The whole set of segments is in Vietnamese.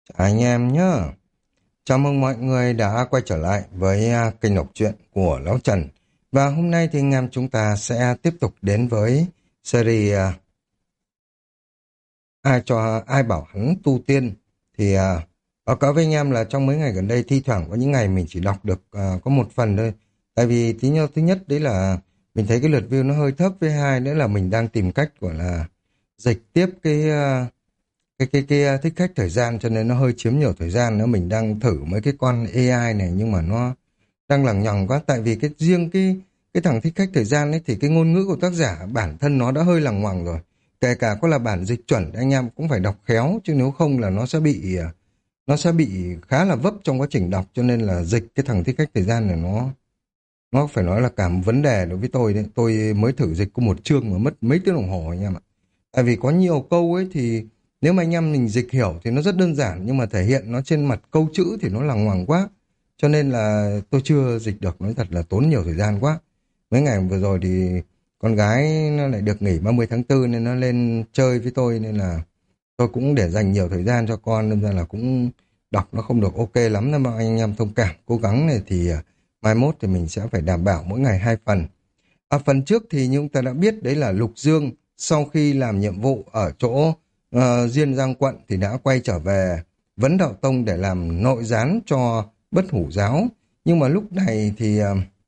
Anh em nhá, chào mừng mọi người đã quay trở lại với kênh đọc truyện của Lão Trần. Và hôm nay thì anh em chúng ta sẽ tiếp tục đến với series ai cho ai bảo hắn tu tiên. Thì báo cáo với anh em là trong mấy ngày gần đây thi thoảng có những ngày mình chỉ đọc được có một phần thôi. Tại vì thứ nhất đấy là mình thấy cái lượt view nó hơi thấp, với hai nữa là mình đang tìm cách gọi là dịch tiếp cái thích khách thời gian, cho nên nó hơi chiếm nhiều thời gian nữa. Mình đang thử mấy cái con AI này nhưng mà nó đang lằng nhằng quá, tại vì cái thằng thích khách thời gian ấy thì cái ngôn ngữ của tác giả bản thân nó đã hơi lằng ngoằng rồi. Kể cả có là bản dịch chuẩn anh em cũng phải đọc khéo, chứ nếu không là nó sẽ bị khá là vấp trong quá trình đọc. Cho nên là dịch cái thằng thích khách thời gian này nó phải nói là cả một vấn đề đối với tôi đấy. Tôi mới thử dịch có một chương mà mất mấy tiếng đồng hồ anh em ạ. Tại vì có nhiều câu ấy thì nếu mà anh em mình dịch hiểu thì nó rất đơn giản, nhưng mà thể hiện nó trên mặt câu chữ thì nó lằng ngoằng quá. Cho nên là tôi chưa dịch được, nói thật là tốn nhiều thời gian quá. Mấy ngày vừa rồi thì con gái nó lại được nghỉ 30 tháng 4 nên nó lên chơi với tôi, nên là tôi cũng để dành nhiều thời gian cho con, nên ra là cũng đọc nó không được ok lắm. Nên mà anh em thông cảm, cố gắng này thì mai mốt thì mình sẽ phải đảm bảo mỗi ngày 2 phần. Phần trước thì chúng ta đã biết đấy là Lục Dương sau khi làm nhiệm vụ ở chỗ Diên Giang quận thì đã quay trở về Vấn Đạo Tông để làm nội gián cho Bất Hủ Giáo. Nhưng mà lúc này thì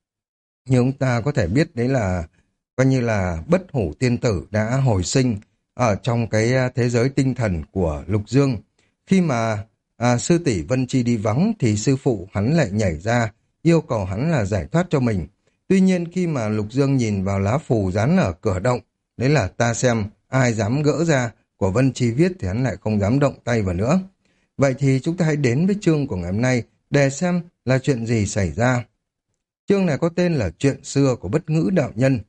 như chúng ta có thể biết đấy là coi như là Bất Hủ Tiên Tử đã hồi sinh ở trong cái thế giới tinh thần của Lục Dương. Khi mà sư tỷ Vân Chi đi vắng thì sư phụ hắn lại nhảy ra yêu cầu hắn là giải thoát cho mình. Tuy nhiên khi mà Lục Dương nhìn vào lá phù dán ở cửa động, đấy là ta xem ai dám gỡ ra của Vân Chi viết, thì hắn lại không dám động tay vào nữa. Vậy thì chúng ta hãy đến với chương của ngày hôm nay để xem là chuyện gì xảy ra. Chương này có tên là Chuyện xưa của Bất Ngữ Đạo Nhân.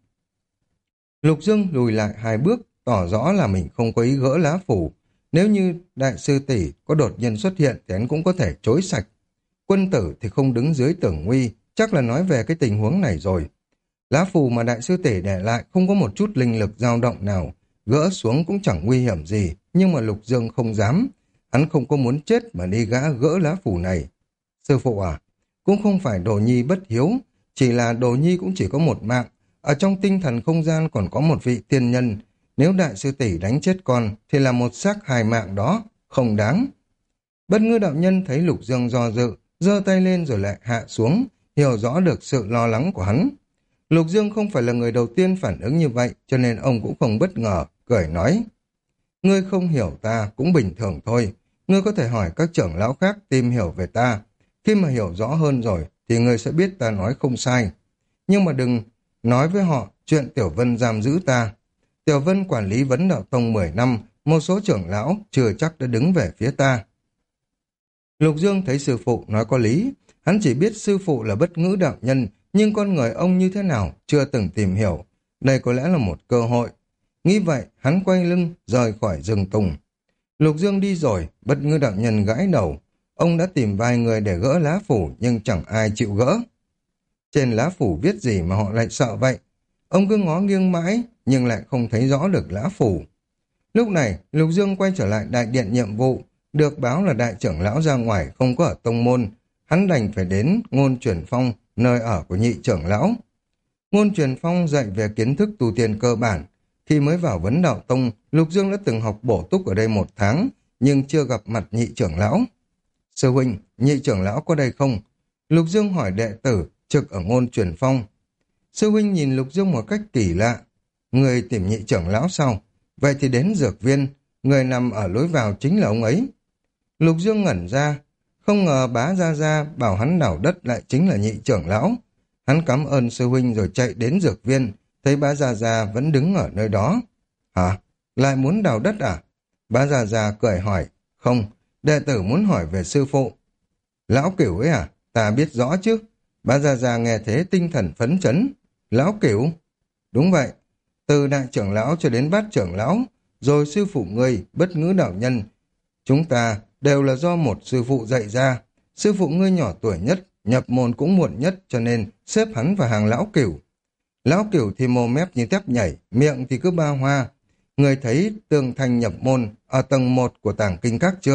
Lục Dương lùi lại 2 bước, tỏ rõ là mình không có ý gỡ lá phủ. Nếu như đại sư tỷ có đột nhiên xuất hiện thì hắn cũng có thể chối sạch. Quân tử thì không đứng dưới tưởng nguy, chắc là nói về cái tình huống này rồi. Lá phù mà đại sư tỷ để lại không có một chút linh lực dao động nào, gỡ xuống cũng chẳng nguy hiểm gì, nhưng mà Lục Dương không dám. Hắn không có muốn chết mà đi gỡ lá phù này. Sư phụ à, cũng không phải Đồ Nhi bất hiếu, chỉ là Đồ Nhi cũng chỉ có một mạng. Ở trong tinh thần không gian còn có một vị tiên nhân. Nếu đại sư tỷ đánh chết con thì là một xác 2 mạng đó, không đáng. Bất Ngư đạo nhân thấy Lục Dương do dự, giơ tay lên rồi lại hạ xuống, hiểu rõ được sự lo lắng của hắn. Lục Dương không phải là người đầu tiên phản ứng như vậy, cho nên ông cũng không bất ngờ, cười nói. Ngươi không hiểu ta cũng bình thường thôi, ngươi có thể hỏi các trưởng lão khác tìm hiểu về ta. Khi mà hiểu rõ hơn rồi thì ngươi sẽ biết ta nói không sai. Nhưng mà đừng nói với họ chuyện Tiểu Vân giam giữ ta. Tiểu Vân quản lý Vấn Đạo Tông 10 năm, một số trưởng lão chưa chắc đã đứng về phía ta. Lục Dương thấy sư phụ nói có lý, hắn chỉ biết sư phụ là Bất Ngữ đạo nhân, nhưng con người ông như thế nào chưa từng tìm hiểu. Đây có lẽ là một cơ hội. Nghĩ vậy, hắn quay lưng rời khỏi rừng tùng. Lục Dương đi rồi, Bất Ngữ đạo nhân gãi đầu. Ông đã tìm vài người để gỡ lá phủ nhưng chẳng ai chịu gỡ. Trên lá phủ viết gì mà họ lại sợ vậy? Ông cứ ngó nghiêng mãi nhưng lại không thấy rõ được lá phủ. Lúc này, Lục Dương quay trở lại đại điện nhiệm vụ, được báo là đại trưởng lão ra ngoài không có ở tông môn. Hắn đành phải đến Ngôn Truyền Phong, nơi ở của nhị trưởng lão. Ngôn Truyền Phong dạy về kiến thức tu tiên cơ bản. Khi mới vào Vấn Đạo Tông, Lục Dương đã từng học bổ túc ở đây 1 tháng, nhưng chưa gặp mặt nhị trưởng lão. Sư huynh, nhị trưởng lão có đây không? Lục Dương hỏi đệ tử trực ở Ngôn Truyền Phong. Sư huynh nhìn Lục Dương một cách kỳ lạ. Người tìm nhị trưởng lão sao? Vậy thì đến dược viên, người nằm ở lối vào chính là ông ấy. Lục Dương ngẩn ra, không ngờ bá Gia Gia bảo hắn đào đất lại chính là nhị trưởng lão. Hắn cảm ơn sư huynh rồi chạy đến dược viên, thấy bá Gia Gia vẫn đứng ở nơi đó. Hả? Lại muốn đào đất à? Bá Gia Gia cười hỏi. Không, đệ tử muốn hỏi về sư phụ. Lão Cửu ấy à? Ta biết rõ chứ. Bá Gia Gia nghe thế tinh thần phấn chấn. Lão Cửu? Đúng vậy. Từ đại trưởng lão cho đến bát trưởng lão, rồi sư phụ ngươi, Bất Ngữ đạo nhân. Chúng ta đều là do một sư phụ dạy ra. Sư phụ ngươi nhỏ tuổi nhất, nhập môn cũng muộn nhất, cho nên xếp hắn vào hàng lão Cửu. Lão Cửu thì mồm mép như tép nhảy, miệng thì cứ ba hoa. Người thấy tường thành nhập môn ở tầng 1 của tàng kinh các chưa?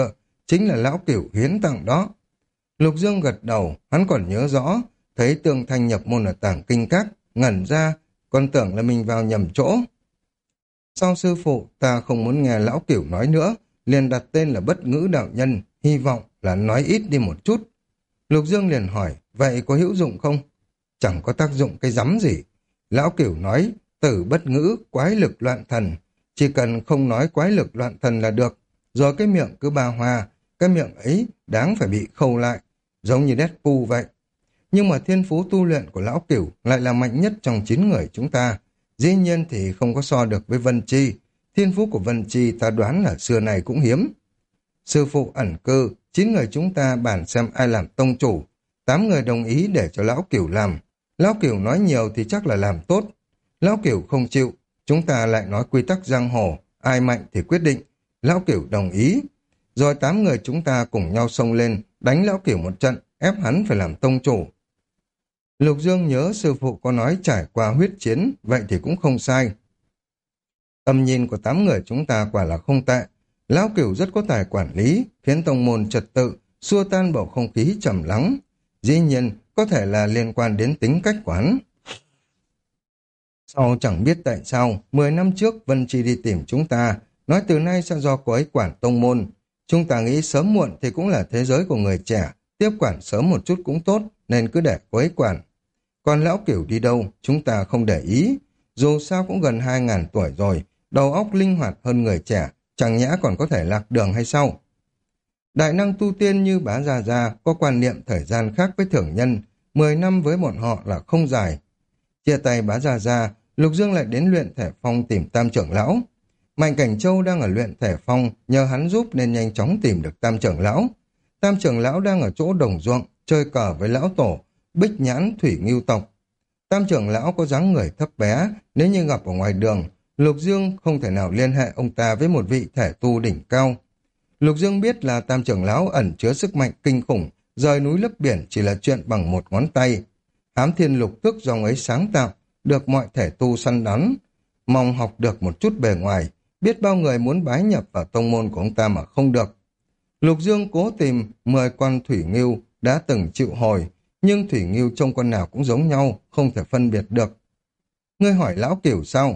chính là lão cửu hiến tặng đó. Lục Dương gật đầu, hắn còn nhớ rõ, thấy Tương Thanh nhập môn ở Tảng Kinh Các, ngẩn ra, còn tưởng là mình vào nhầm chỗ. Sau sư phụ, ta không muốn nghe lão cửu nói nữa, liền đặt tên là Bất Ngữ Đạo Nhân, hy vọng là nói ít đi một chút. Lục Dương liền hỏi, vậy có hữu dụng không? Chẳng có tác dụng cái rắm gì. Lão cửu nói, tử bất ngữ, quái lực loạn thần. Chỉ cần không nói quái lực loạn thần là được. Rồi cái miệng cứ ba hoa, cái miệng ấy đáng phải bị khâu lại, giống như Deadpool vậy. Nhưng mà thiên phú tu luyện của lão cửu lại là mạnh nhất trong 9 người chúng ta. Dĩ nhiên thì không có so được với Vân Chi. Thiên phú của Vân Chi ta đoán là xưa này cũng hiếm. Sư phụ ẩn cư, 9 người chúng ta bàn xem ai làm tông chủ. 8 người đồng ý để cho lão cửu làm. Lão cửu nói nhiều thì chắc là làm tốt. Lão cửu không chịu, chúng ta lại nói quy tắc giang hồ, ai mạnh thì quyết định. Lão cửu đồng ý. Rồi 8 người chúng ta cùng nhau xông lên, đánh lão cửu một trận, ép hắn phải làm tông chủ. Lục Dương nhớ sư phụ có nói trải qua huyết chiến, vậy thì cũng không sai. Tầm nhìn của 8 người chúng ta quả là không tệ. Lão cửu rất có tài quản lý, khiến tông môn trật tự, xua tan bầu không khí trầm lắng. Dĩ nhiên, có thể là liên quan đến tính cách của hắn. Sau chẳng biết tại sao, 10 năm trước Vân Chi đi tìm chúng ta, nói từ nay sẽ do cô ấy quản tông môn. Chúng ta nghĩ sớm muộn thì cũng là thế giới của người trẻ, tiếp quản sớm một chút cũng tốt, nên cứ để cô ấy quản. Còn lão cửu đi đâu, chúng ta không để ý. Dù sao cũng gần 2.000 tuổi rồi, đầu óc linh hoạt hơn người trẻ, chẳng nhẽ còn có thể lạc đường hay sao? Đại năng tu tiên như Bá Gia Gia có quan niệm thời gian khác với thường nhân, 10 năm với bọn họ là không dài. Chia tay Bá Gia Gia, Lục Dương lại đến luyện thể phong tìm Tam trưởng lão. Mạnh Cảnh Châu đang ở luyện thể phong, nhờ hắn giúp nên nhanh chóng tìm được Tam trưởng lão. Tam trưởng lão đang ở chỗ đồng ruộng, chơi cờ với lão tổ, Bích Nhãn Thủy Ngưu tộc. Tam trưởng lão có dáng người thấp bé, nếu như gặp ở ngoài đường, Lục Dương không thể nào liên hệ ông ta với một vị thể tu đỉnh cao. Lục Dương biết là Tam trưởng lão ẩn chứa sức mạnh kinh khủng, rời núi lấp biển chỉ là chuyện bằng một ngón tay. Hám Thiên Lục Thức do ông ấy sáng tạo, được mọi thể tu săn đón, mong học được một chút bề ngoài, biết bao người muốn bái nhập vào tông môn của ông ta mà không được. Lục Dương cố tìm 10 con thủy ngưu đã từng chịu hồi, nhưng thủy ngưu trông con nào cũng giống nhau, không thể phân biệt được. Ngươi hỏi lão cửu sao?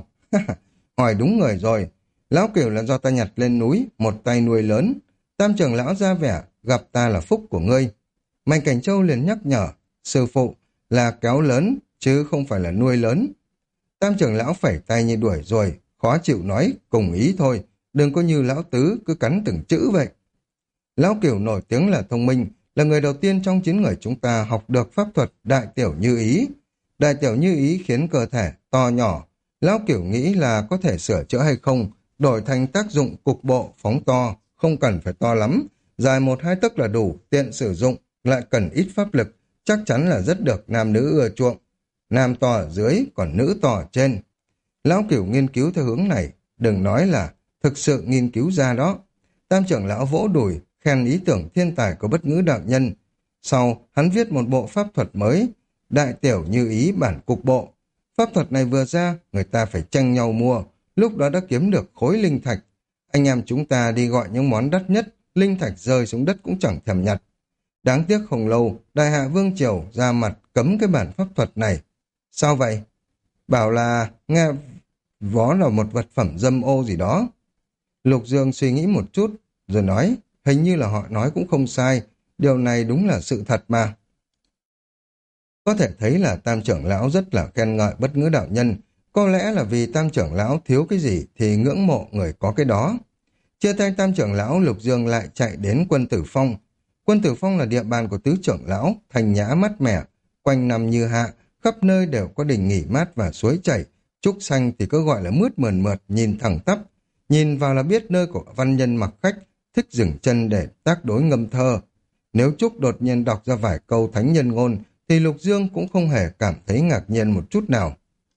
Hỏi đúng người rồi. Lão cửu là do ta nhặt lên núi, một tay nuôi lớn. Tam trưởng lão ra vẻ, gặp ta là phúc của ngươi. Mạnh Cảnh Châu liền nhắc nhở, sư phụ là kéo lớn, chứ không phải là nuôi lớn. Tam trưởng lão phẩy tay như đuổi rồi, khó chịu nói, cùng ý thôi, đừng có như lão tứ cứ cắn từng chữ vậy. Lão cửu nổi tiếng là thông minh, là người đầu tiên trong 9 người chúng ta học được pháp thuật đại tiểu như ý. Đại tiểu như ý khiến cơ thể to nhỏ. Lão cửu nghĩ là có thể sửa chữa hay không, đổi thành tác dụng cục bộ phóng to, không cần phải to lắm, dài 1-2 tấc là đủ, tiện sử dụng, lại cần ít pháp lực, chắc chắn là rất được nam nữ ưa chuộng. Nam to ở dưới, còn nữ to ở trên. Lão cửu nghiên cứu theo hướng này, đừng nói là thực sự nghiên cứu ra đó. Tam trưởng lão vỗ đùi, khen ý tưởng thiên tài của Bất Ngữ đạo nhân. Sau, hắn viết một bộ pháp thuật mới, đại tiểu như ý bản cục bộ. Pháp thuật này vừa ra, người ta phải tranh nhau mua, lúc đó đã kiếm được khối linh thạch. Anh em chúng ta đi gọi những món đắt nhất, linh thạch rơi xuống đất cũng chẳng thèm nhặt. Đáng tiếc không lâu, Đại Hạ Vương Triều ra mặt cấm cái bản pháp thuật này. Sao vậy? Bảo là nghe vó là một vật phẩm dâm ô gì đó. Lục Dương suy nghĩ một chút, rồi nói, hình như là họ nói cũng không sai, điều này đúng là sự thật mà. Có thể thấy là Tam trưởng lão rất là khen ngợi Bất Ngữ đạo nhân, có lẽ là vì Tam trưởng lão thiếu cái gì thì ngưỡng mộ người có cái đó. Chia tay Tam trưởng lão, Lục Dương lại chạy đến Quân Tử Phong. Quân Tử Phong là địa bàn của tứ trưởng lão, thành nhã mát mẻ, quanh năm như hạ, khắp nơi đều có đình nghỉ mát và suối chảy, trúc xanh thì cứ gọi là mướt mượt mượt, nhìn thẳng tắp. Nhìn vào là biết nơi của văn nhân mặc khách, thích dừng chân để tác đối ngâm thơ. Nếu Trúc đột nhiên đọc ra vài câu thánh nhân ngôn, thì Lục Dương cũng không hề cảm thấy ngạc nhiên một chút nào.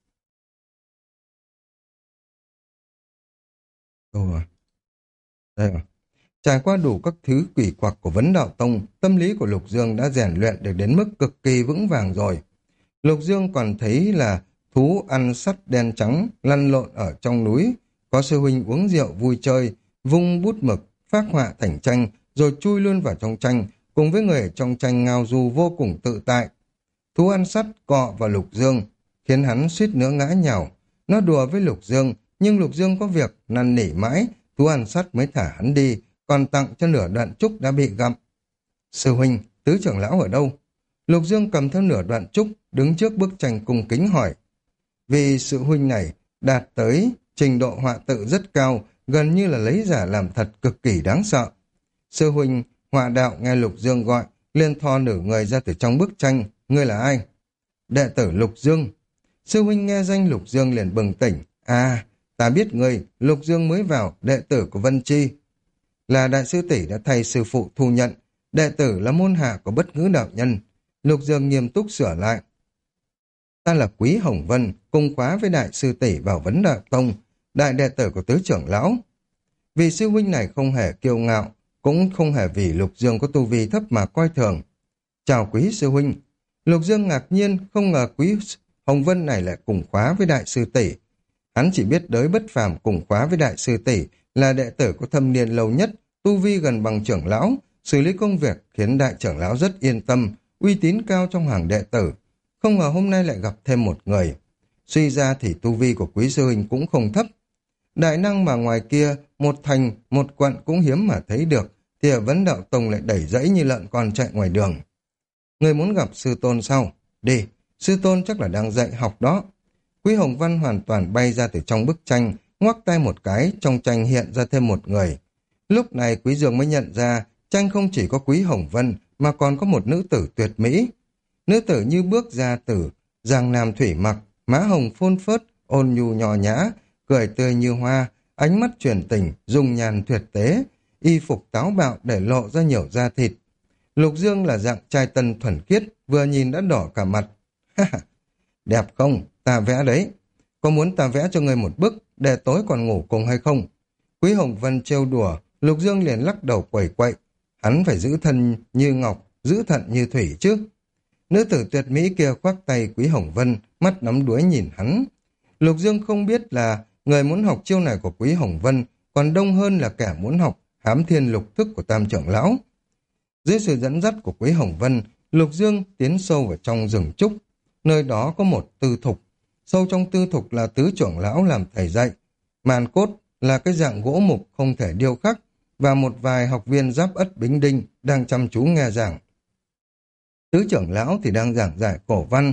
Đây rồi. Trải qua đủ các thứ quỷ quặc của Vấn Đạo Tông, tâm lý của Lục Dương đã rèn luyện được đến mức cực kỳ vững vàng rồi. Lục Dương còn thấy là thú ăn sắt đen trắng lăn lộn ở trong núi, có sư huynh uống rượu vui chơi, vung bút mực, phác họa thành tranh, rồi chui luôn vào trong tranh, cùng với người ở trong tranh ngao du vô cùng tự tại. Thú ăn sắt cọ vào Lục Dương, khiến hắn suýt nữa ngã nhào. Nó đùa với Lục Dương, nhưng Lục Dương có việc, năn nỉ mãi, thú ăn sắt mới thả hắn đi, còn tặng cho nửa đoạn trúc đã bị gặm. Sư huynh, tứ trưởng lão ở đâu? Lục Dương cầm theo nửa đoạn trúc, đứng trước bức tranh cung kính hỏi. Vì sự huynh này đạt tới trình độ họa tự rất cao, gần như là lấy giả làm thật, cực kỳ đáng sợ. Sư huynh, họa đạo nghe Lục Dương gọi, liền thò nửa người ra từ trong bức tranh. Ngươi là ai? Đệ tử Lục Dương. Sư huynh nghe danh Lục Dương liền bừng tỉnh. À, ta biết ngươi, Lục Dương mới vào, đệ tử của Vân Chi. Là đại sư tỷ đã thay sư phụ thu nhận, đệ tử là môn hạ của Bất Ngữ đạo nhân. Lục Dương nghiêm túc sửa lại. Ta là Quý Hồng Vân, cùng khóa với đại sư tỷ vào Vấn Đạo Tông, đại đệ tử của tứ trưởng lão. Vì sư huynh này không hề kiêu ngạo, cũng không hề vì Lục Dương có tu vi thấp mà coi thường. Chào Quý sư huynh. Lục Dương ngạc nhiên, không ngờ Quý Hồng Vân này lại cùng khóa với đại sư tỷ. Hắn chỉ biết Đới Bất Phàm cùng khóa với đại sư tỷ là đệ tử có thâm niên lâu nhất, tu vi gần bằng trưởng lão, xử lý công việc khiến đại trưởng lão rất yên tâm, uy tín cao trong hàng đệ tử. Không ngờ hôm nay lại gặp thêm một người. Suy ra thì tu vi của Quý sư huynh cũng không thấp. Đại năng mà ngoài kia, một thành, một quận cũng hiếm mà thấy được, thì ở Vấn Đạo Tông lại đẩy dẫy như lợn con chạy ngoài đường. Người muốn gặp sư tôn sao? Đi, sư tôn chắc là đang dạy học đó. Quý Hồng Văn hoàn toàn bay ra từ trong bức tranh, ngoắc tay một cái, trong tranh hiện ra thêm một người. Lúc này Quý Dương mới nhận ra, tranh không chỉ có Quý Hồng Vân, mà còn có một nữ tử tuyệt mỹ. Nữ tử như bước ra từ Giang Nam thủy mặc, má hồng phôn phớt, ôn nhu nhỏ nhã, cười tươi như hoa, ánh mắt truyền tình, dung nhan tuyệt tế, y phục táo bạo để lộ ra nhiều da thịt. Lục Dương là dạng trai tân thuần khiết, vừa nhìn đã đỏ cả mặt. Đẹp không? Ta vẽ đấy. Có muốn ta vẽ cho ngươi một bức, để tối còn ngủ cùng hay không? Quý Hồng Vân trêu đùa, Lục Dương liền lắc đầu quẩy quậy. Hắn phải giữ thân như ngọc, giữ thận như thủy chứ. Nữ tử tuyệt mỹ kia khoác tay Quý Hồng Vân, mắt nắm đuối nhìn hắn. Lục Dương không biết là người muốn học chiêu này của Quý Hồng Vân, còn đông hơn là kẻ muốn học Hám Thiên Lục Thức của Tam trưởng lão. Dưới sự dẫn dắt của Quý Hồng Vân, Lục Dương tiến sâu vào trong rừng trúc. Nơi đó có một tư thục. Sâu trong tư thục là tứ trưởng lão làm thầy dạy. Màn cốt là cái dạng gỗ mục không thể điêu khắc, và một vài học viên giáp ất bính đinh đang chăm chú nghe giảng. Tứ trưởng lão thì đang giảng giải cổ văn.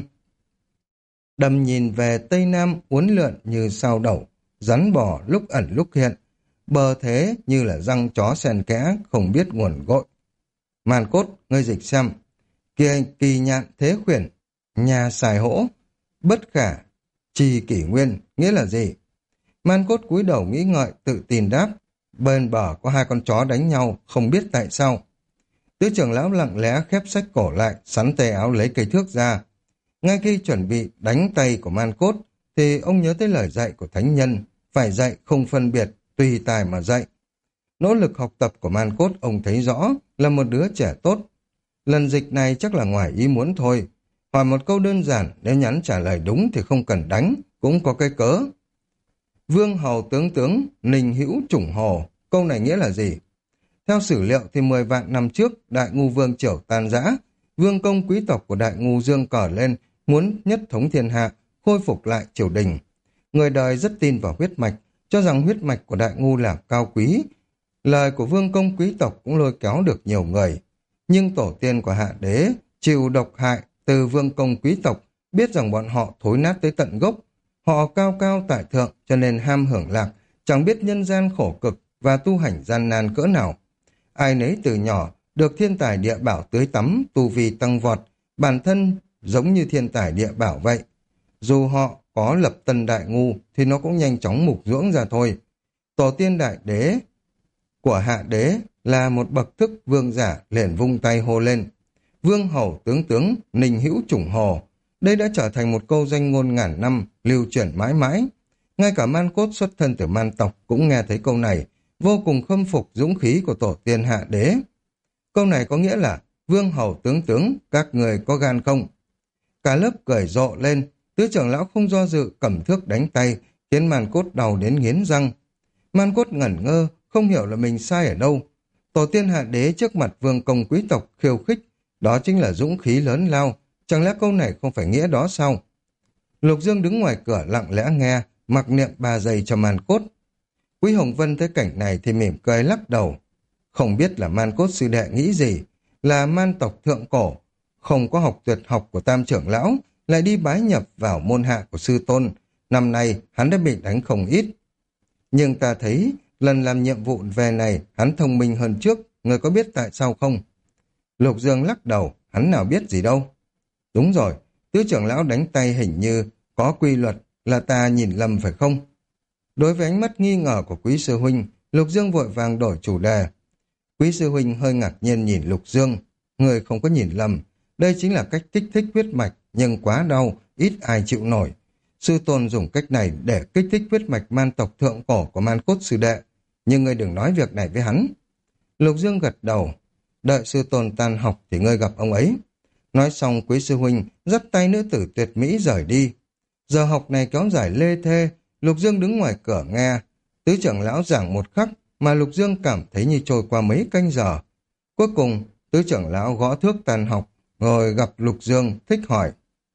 Đầm nhìn về Tây Nam uốn lượn như sao đẩu, rắn bò lúc ẩn lúc hiện, bờ thế như là răng chó xen kẽ, không biết nguồn gội. Màn cốt, ngươi dịch xem. Kỳ nhạn thế khuyển, nhà xài hỗ, bất khả, trì kỷ nguyên, nghĩa là gì? Man cốt cúi đầu nghĩ ngợi, tự tin đáp. Bên bờ có hai con chó đánh nhau, không biết tại sao. Tứ trưởng lão lặng lẽ khép sách cổ lại, sắn tay áo lấy cây thước ra. Ngay khi chuẩn bị đánh tay của Man cốt, thì ông nhớ tới lời dạy của thánh nhân, phải dạy không phân biệt, tùy tài mà dạy. Nỗ lực học tập của Man cốt ông thấy rõ là một đứa trẻ tốt. Lần dịch này chắc là ngoài ý muốn thôi. Hỏi một câu đơn giản, nếu nhắn trả lời đúng thì không cần đánh, cũng có cái cớ. Vương hầu tướng, Ninh Hữu chủng hồ, câu này nghĩa là gì? Theo sử liệu thì 10 vạn năm trước, Đại Ngu Vương Triều tan rã, vương công quý tộc của Đại Ngu dương cờ lên, muốn nhất thống thiên hạ, khôi phục lại triều đình. Người đời rất tin vào huyết mạch, cho rằng huyết mạch của Đại Ngu là cao quý. Lời của vương công quý tộc cũng lôi kéo được nhiều người. Nhưng tổ tiên của Hạ Đế chịu độc hại từ vương công quý tộc, biết rằng bọn họ thối nát tới tận gốc. Họ cao cao tại thượng cho nên ham hưởng lạc, chẳng biết nhân gian khổ cực và tu hành gian nan cỡ nào. Ai nấy từ nhỏ được thiên tài địa bảo tưới tắm, tu vi tăng vọt, bản thân giống như thiên tài địa bảo vậy. Dù họ có lập tân đại ngu thì nó cũng nhanh chóng mục dưỡng ra thôi. Tổ tiên đại đế của Hạ Đế là một bậc thức vương giả, liền vung tay hô lên. Vương hầu tướng, Ninh Hữu chủng hồ. Đây đã trở thành một câu danh ngôn ngàn năm, lưu truyền mãi mãi. Ngay cả Man cốt xuất thân từ Man tộc cũng nghe thấy câu này, vô cùng khâm phục dũng khí của tổ tiên Hạ Đế. Câu này có nghĩa là, vương hầu tướng, các người có gan không? Cả lớp cười rộ lên, tứ trưởng lão không do dự cầm thước đánh tay, khiến Man cốt đau đến nghiến răng. Man cốt ngẩn ngơ, không hiểu là mình sai ở đâu. Tổ tiên hạ đế trước mặt vương công quý tộc khiêu khích, đó chính là dũng khí lớn lao, chẳng lẽ câu này không phải nghĩa đó sao? Lục Dương đứng ngoài cửa lặng lẽ nghe, mặc niệm 3 giây cho Man Cốt. Quý Hồng Vân thấy cảnh này thì mỉm cười lắc đầu. Không biết là Man Cốt sư đệ nghĩ gì, là man tộc thượng cổ, không có học tuyệt học của Tam trưởng lão, lại đi bái nhập vào môn hạ của sư tôn. Năm nay hắn đã bị đánh không ít. Nhưng ta thấy lần làm nhiệm vụ về này hắn thông minh hơn trước, người có biết tại sao không? Lục Dương lắc đầu, hắn nào biết gì đâu. Đúng rồi, tứ trưởng lão đánh tay hình như có quy luật, là ta nhìn lầm phải không? Đối với ánh mắt nghi ngờ của quý sư huynh, Lục Dương vội vàng đổi chủ đề. Quý sư huynh hơi ngạc nhiên nhìn Lục Dương. Người không có nhìn lầm, đây chính là cách kích thích huyết mạch, nhưng quá đau, ít ai chịu nổi. Sư tôn dùng cách này để kích thích huyết mạch man tộc thượng cổ của Man Cốt sư đệ. Nhưng ngươi đừng nói việc này với hắn. Lục Dương gật đầu. Đợi sư tôn tan học thì ngươi gặp ông ấy. Nói xong quý sư huynh dắt tay nữ tử tuyệt mỹ rời đi. Giờ học này kéo dài lê thê, Lục Dương đứng ngoài cửa nghe. Tứ trưởng lão giảng một khắc mà Lục Dương cảm thấy như trôi qua mấy canh giờ. Cuối cùng, tứ trưởng lão gõ thước tan học, rồi gặp Lục Dương thích hỏi.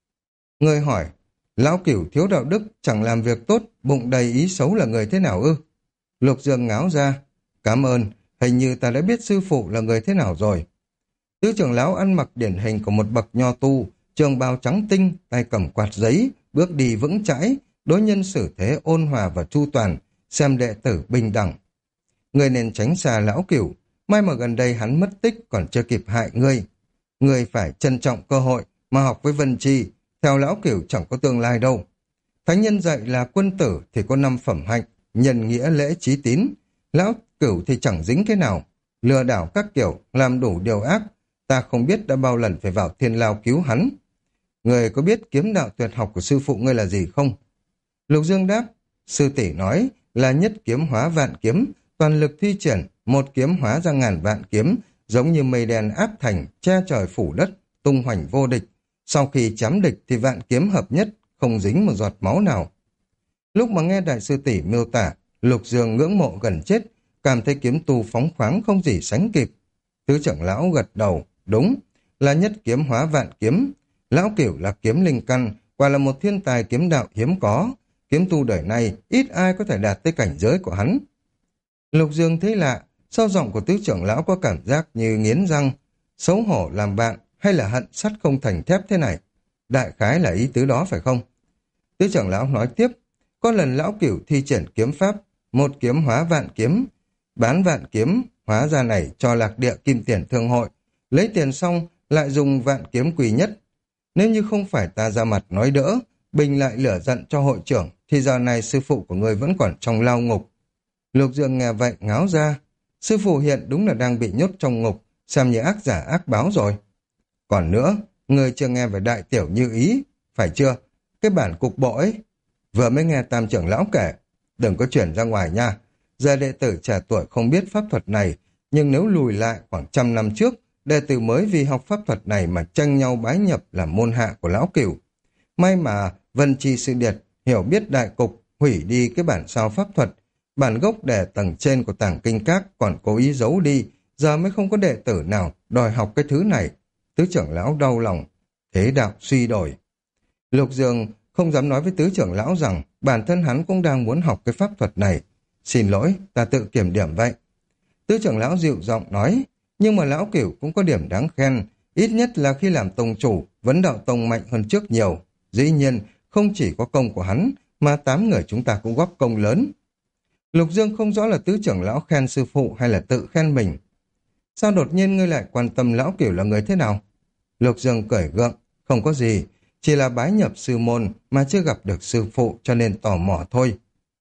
Người hỏi, lão Cửu thiếu đạo đức, chẳng làm việc tốt, bụng đầy ý xấu là người thế nào ư? Lục Dương ngáo ra. Cảm ơn, hình như ta đã biết sư phụ là người thế nào rồi. Tứ trưởng lão ăn mặc điển hình của một bậc nho tu, trường bào trắng tinh, tay cầm quạt giấy, bước đi vững chãi, đối nhân xử thế ôn hòa và chu toàn, xem đệ tử bình đẳng. Người nên tránh xa lão Cửu, may mà gần đây hắn mất tích còn chưa kịp hại ngươi. Ngươi phải trân trọng cơ hội mà học với Vân Chi, theo lão Cửu chẳng có tương lai đâu. Thánh nhân dạy là quân tử thì có 5 phẩm hạnh, nhân nghĩa lễ trí tín. Lão Cửu thì chẳng dính cái nào, lừa đảo các kiểu, làm đủ điều ác. Ta không biết đã bao lần phải vào thiên lao cứu hắn. Người có biết kiếm đạo tuyệt học của sư phụ ngươi là gì không? Lục Dương đáp, sư tỷ nói là nhất kiếm hóa vạn kiếm, toàn lực thi triển, một kiếm hóa ra ngàn vạn kiếm, giống như mây đen áp thành, che trời phủ đất, tung hoành vô địch. Sau khi chém địch thì vạn kiếm hợp nhất, không dính một giọt máu nào. Lúc mà nghe đại sư tỷ miêu tả, Lục Dương ngưỡng mộ gần chết, cảm thấy kiếm tu phóng khoáng không gì sánh kịp. Tứ trưởng lão gật đầu, đúng, là nhất kiếm hóa vạn kiếm. Lão Cửu là kiếm linh căn, quả là một thiên tài kiếm đạo hiếm có. Kiếm tu đời này, ít ai có thể đạt tới cảnh giới của hắn. Lục Dương thấy lạ, sau giọng của tứ trưởng lão có cảm giác như nghiến răng, xấu hổ làm bạn hay là hận sắt không thành thép thế này. Đại khái là ý tứ đó phải không? Tứ trưởng lão nói tiếp, có lần lão Cửu thi triển kiếm pháp, một kiếm hóa vạn kiếm, bán vạn kiếm hóa ra này cho Lạc Địa Kim Tiền Thương Hội, lấy tiền xong lại dùng vạn kiếm quý nhất. Nếu như không phải ta ra mặt nói đỡ, bình lại lửa giận cho hội trưởng, thì giờ này sư phụ của người vẫn còn trong lao ngục. Lục Dương nghe vậy ngáo ra, sư phụ hiện đúng là đang bị nhốt trong ngục, xem như ác giả ác báo rồi. Còn nữa, người chưa nghe về đại tiểu như ý, phải chưa? Cái bản cục bộ ấy, vừa mới nghe tam trưởng lão kể, đừng có chuyển ra ngoài nha. Giờ đệ tử trẻ tuổi không biết pháp thuật này, nhưng nếu lùi lại khoảng 100 năm trước, đệ tử mới vì học pháp thuật này mà tranh nhau bái nhập làm môn hạ của lão Cửu. May mà Vân Chi sư điệt hiểu biết đại cục, hủy đi cái bản sao pháp thuật, bản gốc để tầng trên của tàng kinh các còn cố ý giấu đi, giờ mới không có đệ tử nào đòi học cái thứ này. Tứ trưởng lão đau lòng, thế đạo suy đổi. Lục Dương không dám nói với tứ trưởng lão rằng bản thân hắn cũng đang muốn học cái pháp thuật này. Xin lỗi, ta tự kiểm điểm vậy. Tứ trưởng lão dịu giọng nói, nhưng mà lão Cửu cũng có điểm đáng khen, ít nhất là khi làm tông chủ, vấn đạo tông mạnh hơn trước nhiều. Dĩ nhiên, không chỉ có công của hắn, mà 8 người chúng ta cũng góp công lớn. Lục Dương không rõ là tứ trưởng lão khen sư phụ hay là tự khen mình. Sao đột nhiên ngươi lại quan tâm lão Cửu là người thế nào? Lục Dương cười gượng, không có gì, chỉ là bái nhập sư môn mà chưa gặp được sư phụ cho nên tò mò thôi.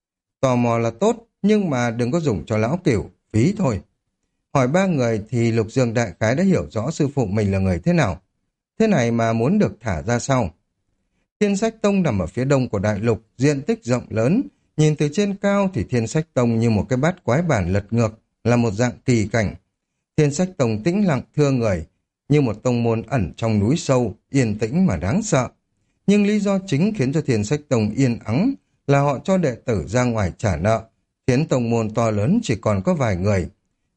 Tò mò là tốt, nhưng mà đừng có dùng cho lão Cửu, phí thôi. Hỏi 3 người thì Lục Dương đại khái đã hiểu rõ sư phụ mình là người thế nào. Thế này mà muốn được thả ra sao? Thiên Sách Tông nằm ở phía đông của đại lục, diện tích rộng lớn. Nhìn từ trên cao thì Thiên Sách Tông như một cái bát quái bản lật ngược, là một dạng kỳ cảnh. Thiên Sách Tông tĩnh lặng thưa người, như một tông môn ẩn trong núi sâu, yên tĩnh mà đáng sợ. Nhưng lý do chính khiến cho Thiên Sách Tông yên ắng là họ cho đệ tử ra ngoài trả nợ, khiến tông môn to lớn chỉ còn có vài người.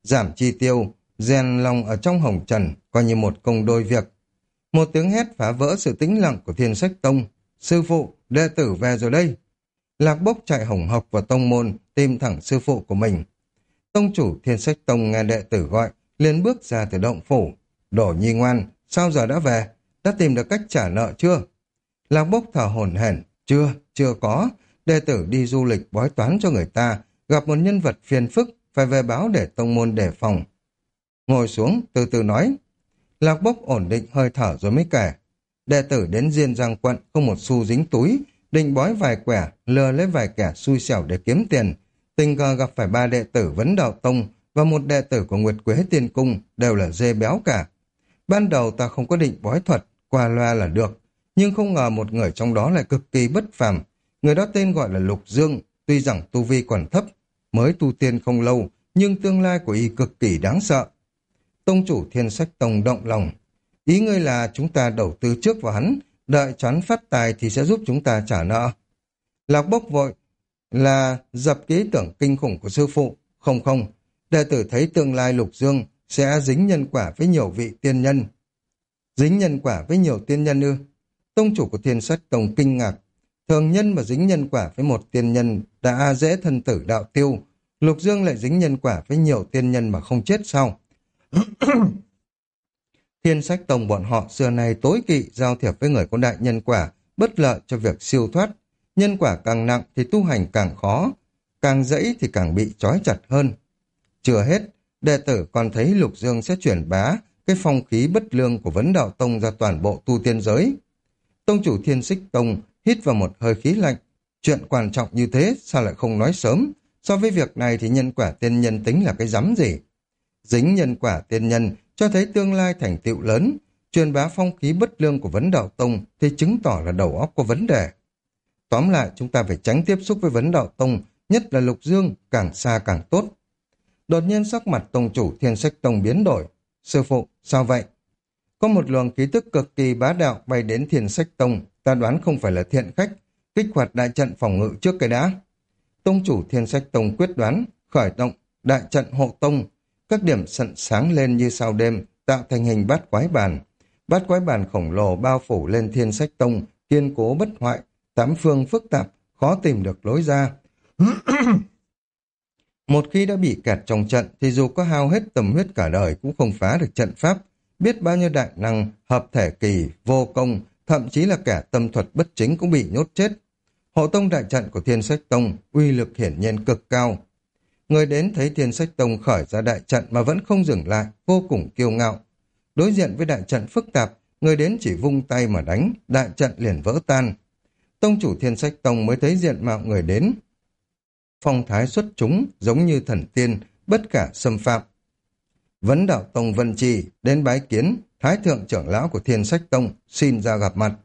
giảm chi tiêu, rèn lòng ở trong hồng trần, coi như một công đôi việc. Một tiếng hét phá vỡ sự tĩnh lặng của Thiên Sách Tông. Sư phụ, đệ tử về rồi đây. Lạc Bốc chạy hồng hộc vào tông môn, tìm thẳng sư phụ của mình. Tông chủ Thiên Sách Tông nghe đệ tử gọi, liền bước ra từ động phủ. Đổ Nhi ngoan, sao giờ đã về? Đã tìm được cách trả nợ chưa? Lạc Bốc thở hổn hển, chưa có. Đệ tử đi du lịch bói toán cho người ta, gặp một nhân vật phiền phức, phải về báo để tông môn đề phòng. Ngồi xuống, từ từ nói. Lạc Bốc ổn định hơi thở rồi mới kể. Đệ tử đến Diên Giang quận, không một xu dính túi, định bói vài quẻ, lừa lấy vài kẻ xui xẻo để kiếm tiền. Tình cờ gặp phải 3 đệ tử Vấn Đạo Tông và một đệ tử của Nguyệt Quế Tiên Cung, đều là dê béo cả. Ban đầu ta không có định bói thuật, qua loa là được, nhưng không ngờ một người trong đó lại cực kỳ bất phàm. Người đó tên gọi là Lục Dương, tuy rằng tu vi còn thấp, mới tu tiên không lâu, nhưng tương lai của y cực kỳ đáng sợ. Tông chủ Thiên Sách Tông động lòng. Ý ngươi là chúng ta đầu tư trước vào hắn, đợi cho hắn phát tài thì sẽ giúp chúng ta trả nợ. Lạc Bốc vội là dập ký tưởng kinh khủng của sư phụ. Không, đệ tử thấy tương lai Lục Dương sẽ dính nhân quả với nhiều vị tiên nhân. Dính nhân quả với nhiều tiên nhân ư? Tông chủ của Thiên Sách Tông kinh ngạc. Thường nhân mà dính nhân quả với một tiên nhân đã dễ thân tử đạo tiêu. Lục Dương lại dính nhân quả với nhiều tiên nhân mà không chết sao? Thiên Sách Tông bọn họ xưa nay tối kỵ giao thiệp với người có đại nhân quả, bất lợi cho việc siêu thoát. Nhân quả càng nặng thì tu hành càng khó, càng dẫy thì càng bị trói chặt hơn. Chưa hết, đệ tử còn thấy Lục Dương sẽ truyền bá cái phong khí bất lương của Vấn Đạo Tông ra toàn bộ tu tiên giới. Tông chủ Thiên Sách Tông hít vào một hơi khí lạnh. Chuyện quan trọng như thế sao lại không nói sớm? So với việc này thì nhân quả tiên nhân tính là cái rắm gì? Dính nhân quả tiên nhân cho thấy tương lai thành tựu lớn, truyền bá phong khí bất lương của Vấn Đạo Tông thì chứng tỏ là đầu óc có vấn đề. Tóm lại chúng ta phải tránh tiếp xúc với Vấn Đạo Tông, nhất là Lục Dương, càng xa càng tốt. Đột nhiên sắc mặt tông chủ Thiên Sách Tông biến đổi. Sư phụ, sao vậy? Có một luồng khí tức cực kỳ bá đạo bay đến Thiên Sách Tông, ta đoán không phải là thiện khách, kích hoạt đại trận phòng ngự trước cái đã. Tông chủ Thiên Sách Tông quyết đoán, khởi động đại trận hộ tông, các điểm sận sáng lên như sao đêm, tạo thành hình bát quái bàn. Bát quái bàn khổng lồ bao phủ lên Thiên Sách Tông, kiên cố bất hoại, tám phương phức tạp, khó tìm được lối ra. Một khi đã bị kẹt trong trận thì dù có hao hết tầm huyết cả đời cũng không phá được trận pháp. Biết bao nhiêu đại năng, hợp thể kỳ, vô công, thậm chí là kẻ tâm thuật bất chính cũng bị nhốt chết. Hộ tông đại trận của Thiên Sách Tông uy lực hiển nhiên cực cao. Người đến thấy Thiên Sách Tông khởi ra đại trận mà vẫn không dừng lại, vô cùng kiêu ngạo. Đối diện với đại trận phức tạp, người đến chỉ vung tay mà đánh, đại trận liền vỡ tan. Tông chủ Thiên Sách Tông mới thấy diện mạo người đến. Phong thái xuất chúng, giống như thần tiên, bất khả xâm phạm. Vấn Đạo Tông Vân Trì đến bái kiến, Thái thượng trưởng lão của Thiên Sách Tông xin ra gặp mặt.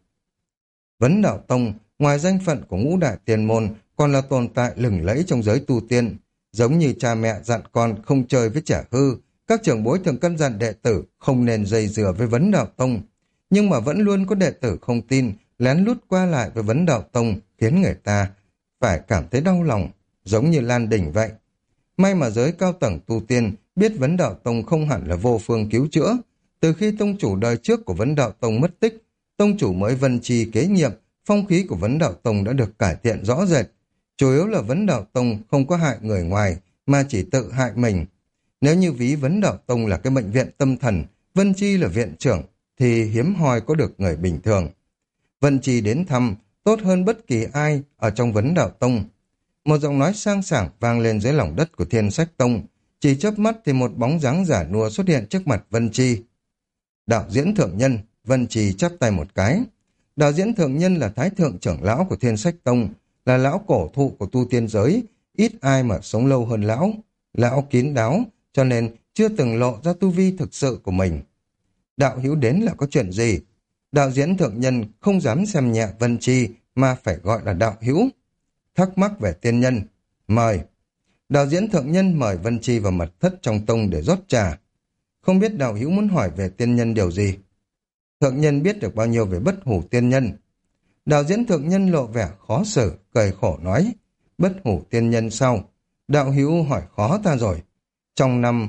Vấn Đạo Tông, ngoài danh phận của ngũ đại tiên môn, còn là tồn tại lừng lẫy trong giới tu tiên. Giống như cha mẹ dặn con không chơi với trẻ hư, các trưởng bối thường căn dặn đệ tử không nên dây dừa với Vấn Đạo Tông. Nhưng mà vẫn luôn có đệ tử không tin, lén lút qua lại với Vấn Đạo Tông, khiến người ta phải cảm thấy đau lòng, giống như Lan Đỉnh vậy. May mà giới cao tầng tu tiên biết Vấn Đạo Tông không hẳn là vô phương cứu chữa. Từ khi tông chủ đời trước của Vấn Đạo Tông mất tích, tông chủ mới Vân Trì kế nhiệm, phong khí của Vấn Đạo Tông đã được cải thiện rõ rệt. Chủ yếu là Vấn Đạo Tông không có hại người ngoài, mà chỉ tự hại mình. Nếu như ví Vấn Đạo Tông là cái bệnh viện tâm thần, Vân Chi là viện trưởng, thì hiếm hoi có được người bình thường. Vân Chi đến thăm, tốt hơn bất kỳ ai ở trong Vấn Đạo Tông. Một giọng nói sang sảng vang lên dưới lòng đất của Thiên Sách Tông. Chỉ chớp mắt thì một bóng dáng giả nua xuất hiện trước mặt Vân Chi. Đạo diễn thượng nhân, Vân Chi chắp tay một cái. Đạo diễn thượng nhân là Thái thượng trưởng lão của Thiên Sách Tông, là lão cổ thụ của tu tiên giới, ít ai mà sống lâu hơn lão. Lão kín đáo, cho nên chưa từng lộ ra tu vi thực sự của mình. Đạo hữu đến là có chuyện gì? Đạo diễn thượng nhân không dám xem nhẹ Vân Chi mà phải gọi là đạo hữu. Thắc mắc về tiên nhân, mời. Đạo diễn thượng nhân mời Vân Chi vào mật thất trong tông để rót trà. Không biết đạo hữu muốn hỏi về tiên nhân điều gì? Thượng nhân biết được bao nhiêu về bất hủ tiên nhân? Đạo diễn thượng nhân lộ vẻ khó xử, cười khổ nói. Bất hủ tiên nhân sau. Đạo hữu hỏi khó ta rồi. Trong năm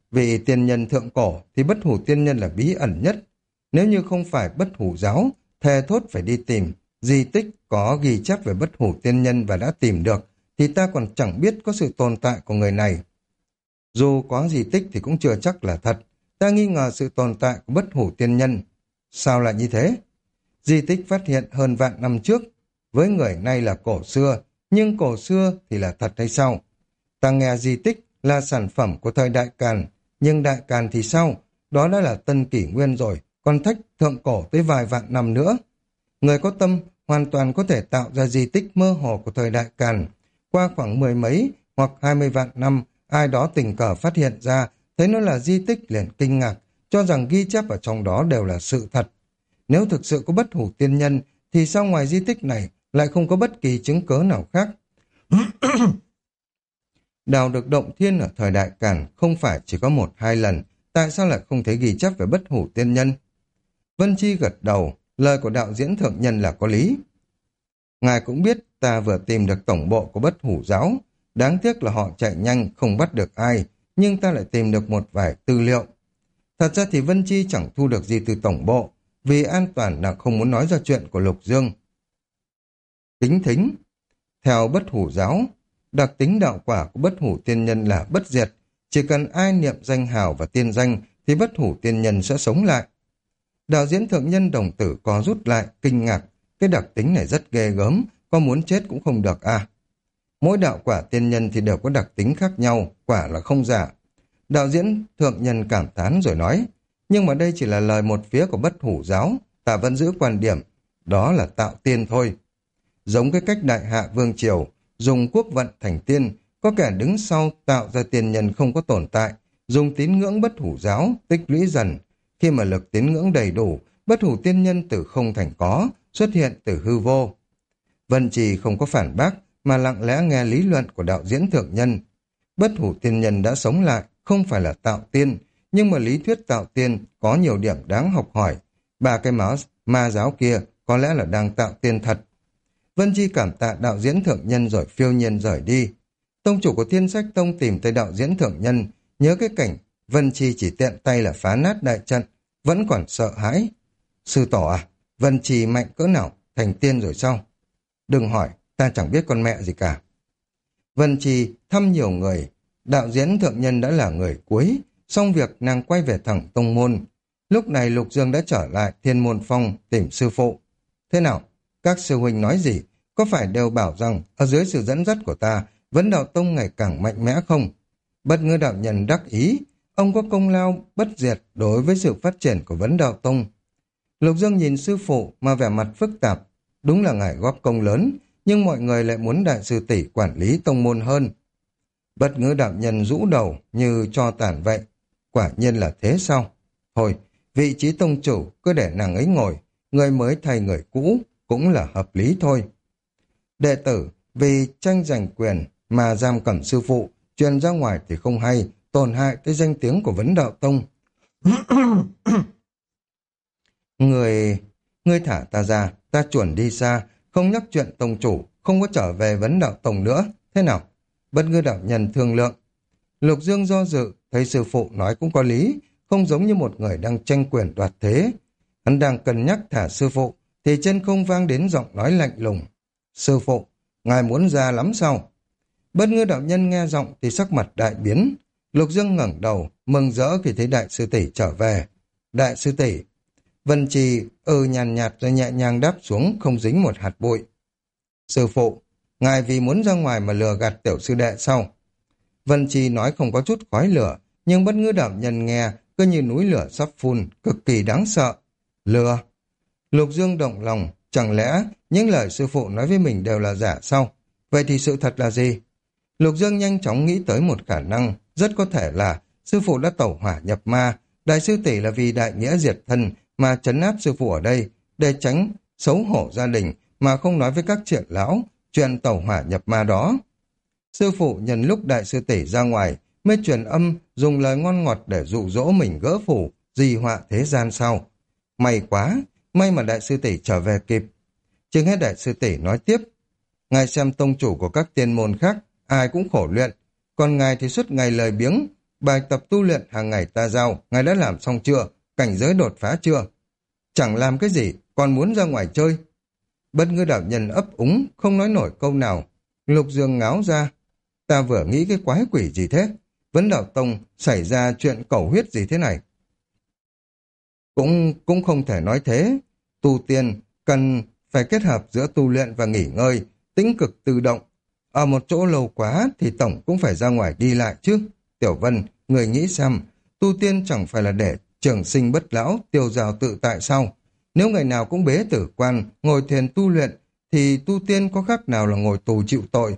Vì tiên nhân thượng cổ thì bất hủ tiên nhân là bí ẩn nhất. Nếu như không phải bất hủ giáo, thề thốt phải đi tìm di tích có ghi chép về bất hủ tiên nhân và đã tìm được, thì ta còn chẳng biết có sự tồn tại của người này. Dù có di tích thì cũng chưa chắc là thật. Ta nghi ngờ sự tồn tại của bất hủ tiên nhân. Sao lại như thế? Di tích phát hiện hơn vạn năm trước. Với người nay là cổ xưa, nhưng cổ xưa thì là thật hay sao? Ta nghe di tích là sản phẩm của thời Đại Càn, nhưng Đại Càn thì sao? Đó đã là tân kỷ nguyên rồi, còn thách thượng cổ tới vài vạn năm nữa. Người có tâm hoàn toàn có thể tạo ra di tích mơ hồ của thời Đại Càn. Qua khoảng 10 mấy hoặc 20 vạn năm, ai đó tình cờ phát hiện ra, thấy nó là di tích liền kinh ngạc, cho rằng ghi chép ở trong đó đều là sự thật. Nếu thực sự có bất hủ tiên nhân, thì sao ngoài di tích này lại không có bất kỳ chứng cớ nào khác? Đào được động thiên ở thời Đại Càn không phải chỉ có 1-2 lần, tại sao lại không thấy ghi chép về bất hủ tiên nhân? Vân Chi gật đầu, lời của đạo diễn thượng nhân là có lý. Ngài cũng biết ta vừa tìm được tổng bộ của bất hủ giáo, đáng tiếc là họ chạy nhanh không bắt được ai, nhưng ta lại tìm được một vài tư liệu. Thật ra thì Vân Chi chẳng thu được gì từ tổng bộ, vì an toàn là không muốn nói ra chuyện của Lục Dương. Tính thính. Theo bất hủ giáo, đặc tính đạo quả của bất hủ tiên nhân là bất diệt. Chỉ cần ai niệm danh hào và tiên danh thì bất hủ tiên nhân sẽ sống lại. Đạo diễn thượng nhân đồng tử co rút lại, kinh ngạc. Cái đặc tính này rất ghê gớm, có muốn chết cũng không được à. Mỗi đạo quả tiên nhân thì đều có đặc tính khác nhau, quả là không giả. Đạo diễn thượng nhân cảm thán rồi nói, nhưng mà đây chỉ là lời một phía của bất hủ giáo, ta vẫn giữ quan điểm, đó là tạo tiên thôi. Giống cái cách Đại Hạ Vương Triều, dùng quốc vận thành tiên, có kẻ đứng sau tạo ra tiên nhân không có tồn tại, dùng tín ngưỡng bất hủ giáo, tích lũy dần. Khi mà lực tín ngưỡng đầy đủ, bất hủ tiên nhân từ không thành có, xuất hiện từ hư vô. Vân Trì không có phản bác, mà lặng lẽ nghe lý luận của đạo diễn thượng nhân. Bất hủ tiên nhân đã sống lại, không phải là tạo tiên, nhưng mà lý thuyết tạo tiên có nhiều điểm đáng học hỏi. Ba cái ma giáo kia có lẽ là đang tạo tiên thật. Vân Chi cảm tạ đạo diễn thượng nhân rồi phiêu nhiên rời đi. Tông chủ của Thiên Sách Tông tìm tới đạo diễn thượng nhân, nhớ cái cảnh Vân Chi chỉ tiện tay là phá nát đại trận, vẫn còn sợ hãi. Sư tổ à, Vân Chi mạnh cỡ nào, thành tiên rồi sao? Đừng hỏi, ta chẳng biết con mẹ gì cả. Vân Chi thăm nhiều người, đạo diễn thượng nhân đã là người cuối, xong việc nàng quay về thẳng tông môn. Lúc này Lục Dương đã trở lại Thiên Môn Phong tìm sư phụ. Thế nào? Các sư huynh nói gì? Có phải đều bảo rằng ở dưới sự dẫn dắt của ta, Vấn Đạo Tông ngày càng mạnh mẽ không? Bất Ngư đạo nhân đắc ý, ông có công lao bất diệt đối với sự phát triển của Vấn Đạo Tông. Lục Dương nhìn sư phụ mà vẻ mặt phức tạp. Đúng là ngài góp công lớn, nhưng mọi người lại muốn đại sư tỷ quản lý tông môn hơn. Bất Ngư đạo nhân rũ đầu như cho tàn vậy. Quả nhiên là thế sao? Thôi, vị trí tông chủ cứ để nàng ấy ngồi, người mới thay người cũ cũng là hợp lý thôi. Đệ tử vì tranh giành quyền mà giam cầm sư phụ, truyền ra ngoài thì không hay, tổn hại tới danh tiếng của Vấn Đạo Tông. Ngươi thả ta ra, ta chuẩn đi xa, không nhắc chuyện tông chủ, không có trở về Vấn Đạo Tông nữa. Thế nào? Bất Ngư đạo nhân thương lượng. Lục Dương do dự, thấy sư phụ nói cũng có lý, không giống như một người đang tranh quyền đoạt thế. Hắn đang cân nhắc thả sư phụ, thì trên không vang đến giọng nói lạnh lùng. Sư phụ, ngài muốn ra lắm sao? Bất Ngư đạo nhân nghe giọng thì sắc mặt đại biến. Lục Dương ngẩng đầu, mừng rỡ khi thấy đại sư tỷ trở về. Đại sư tỷ. Vân Trì nhàn nhạt rồi nhẹ nhàng đáp xuống, không dính một hạt bụi. Sư phụ, ngài vì muốn ra ngoài mà lừa gạt tiểu sư đệ sao? Vân Trì nói không có chút khói lửa, nhưng Bất Ngư đạo nhân nghe cứ như núi lửa sắp phun, cực kỳ đáng sợ. Lừa. Lục Dương động lòng, chẳng lẽ những lời sư phụ nói với mình đều là giả sao? Vậy thì sự thật là gì? Lục Dương nhanh chóng nghĩ tới một khả năng, rất có thể là sư phụ đã tẩu hỏa nhập ma, đại sư tỷ là vì đại nghĩa diệt thân mà trấn áp sư phụ ở đây, để tránh xấu hổ gia đình mà không nói với các trưởng lão chuyện tẩu hỏa nhập ma đó. Sư phụ nhân lúc đại sư tỷ ra ngoài mới truyền âm dùng lời ngon ngọt để dụ dỗ mình gỡ phủ, di họa thế gian sao? May quá, may mà đại sư tỷ trở về kịp. Chưa hết đại sư tỷ nói tiếp, ngài xem tông chủ của các tiên môn khác, ai cũng khổ luyện, còn ngài thì suốt ngày lời biếng, Bài tập tu luyện hàng ngày ta giao, ngài đã làm xong chưa? Cảnh giới đột phá chưa? Chẳng làm cái gì, còn muốn ra ngoài chơi. Bất ngư đạo nhân ấp úng, không nói nổi câu nào. Lục Dương ngáo ra. Ta vừa nghĩ cái quái quỷ gì thế? Vấn đạo tông xảy ra chuyện cầu huyết gì thế này? Cũng không thể nói thế. Tu tiên cần phải kết hợp giữa tu luyện và nghỉ ngơi, tĩnh cực tự động. Ở một chỗ lâu quá thì tổng cũng phải ra ngoài đi lại chứ. Tiểu Vân, người nghĩ xem, tu tiên chẳng phải là để trường sinh bất lão, tiêu dao tự tại sao? Nếu ngày nào cũng bế tử quan, ngồi thiền tu luyện, thì tu tiên có khác nào là ngồi tù chịu tội?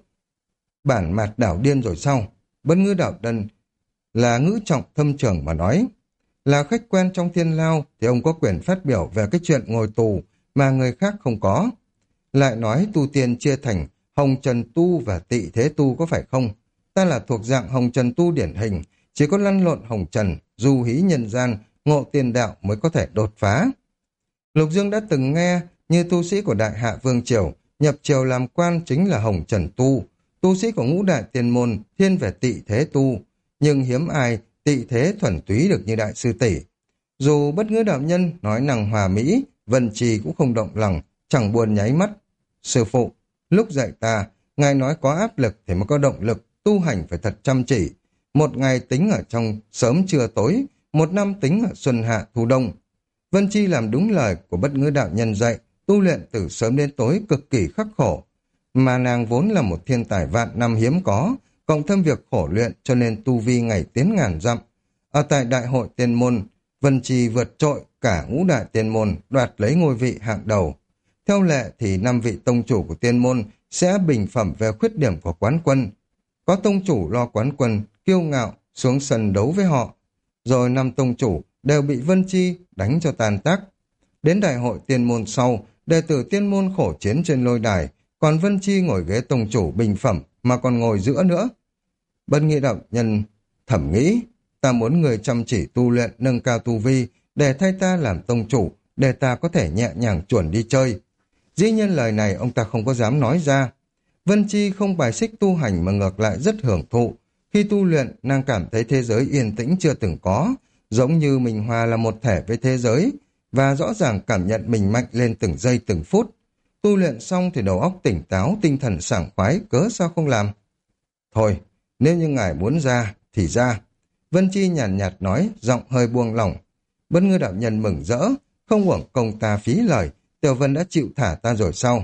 Bản mạt đảo điên rồi sao? Bất ngư đạo đần là ngữ trọng thâm trường mà nói. Là khách quen trong thiên lao thì ông có quyền phát biểu về cái chuyện ngồi tù mà người khác không có. Lại nói tu tiên chia thành hồng trần tu và tị thế tu có phải không? Ta là thuộc dạng hồng trần tu điển hình, chỉ có lăn lộn hồng trần, du hí nhân gian, ngộ tiền đạo mới có thể đột phá. Lục Dương đã từng nghe như tu sĩ của Đại Hạ Vương Triều, nhập triều làm quan chính là hồng trần tu, tu sĩ của ngũ đại tiên môn thiên về tị thế tu, nhưng hiếm ai tị thế thuần túy được như đại sư tỷ. Dù bất ngữ đạo nhân nói năng hòa mỹ, Vân Trì cũng không động lòng, chẳng buồn nháy mắt. Sư phụ, lúc dạy ta, ngài nói có áp lực thì mới có động lực, tu hành phải thật chăm chỉ. Một ngày tính ở trong sớm trưa tối, một năm tính ở xuân hạ thu đông. Vân Chi làm đúng lời của bất ngữ đạo nhân dạy, tu luyện từ sớm đến tối cực kỳ khắc khổ. Mà nàng vốn là một thiên tài vạn năm hiếm có, cộng thêm việc khổ luyện cho nên tu vi ngày tiến ngàn dặm. Ở tại đại hội tiên môn, Vân Chi vượt trội cả ngũ đại tiên môn, đoạt lấy ngôi vị hạng đầu. Theo lệ thì 5 vị tông chủ của tiên môn sẽ bình phẩm về khuyết điểm của quán quân. Có tông chủ lo quán quân, kiêu ngạo, xuống sân đấu với họ. Rồi 5 tông chủ đều bị Vân Chi đánh cho tàn tác. Đến đại hội tiên môn sau, đệ tử tiên môn khổ chiến trên lôi đài, còn Vân Chi ngồi ghế tông chủ bình phẩm mà còn ngồi giữa nữa. Bất Nghi đạo nhân thẩm nghĩ, ta muốn người chăm chỉ tu luyện nâng cao tu vi để thay ta làm tông chủ, để ta có thể nhẹ nhàng chuẩn đi chơi. Dĩ nhiên lời này ông ta không có dám nói ra. Vân Chi không bài xích tu hành mà ngược lại rất hưởng thụ. Khi tu luyện, nàng cảm thấy thế giới yên tĩnh chưa từng có, giống như mình hòa là một thể với thế giới, và rõ ràng cảm nhận mình mạnh lên từng giây từng phút. Tu luyện xong thì đầu óc tỉnh táo, tinh thần sảng khoái, cớ sao không làm? Thôi, nếu như ngài muốn ra, thì ra. Vân Chi nhàn nhạt nói, giọng hơi buông lỏng. Bất Ngư đạo nhân mừng rỡ, không uổng công ta phí lời, Tiểu Vân đã chịu thả ta rồi sao?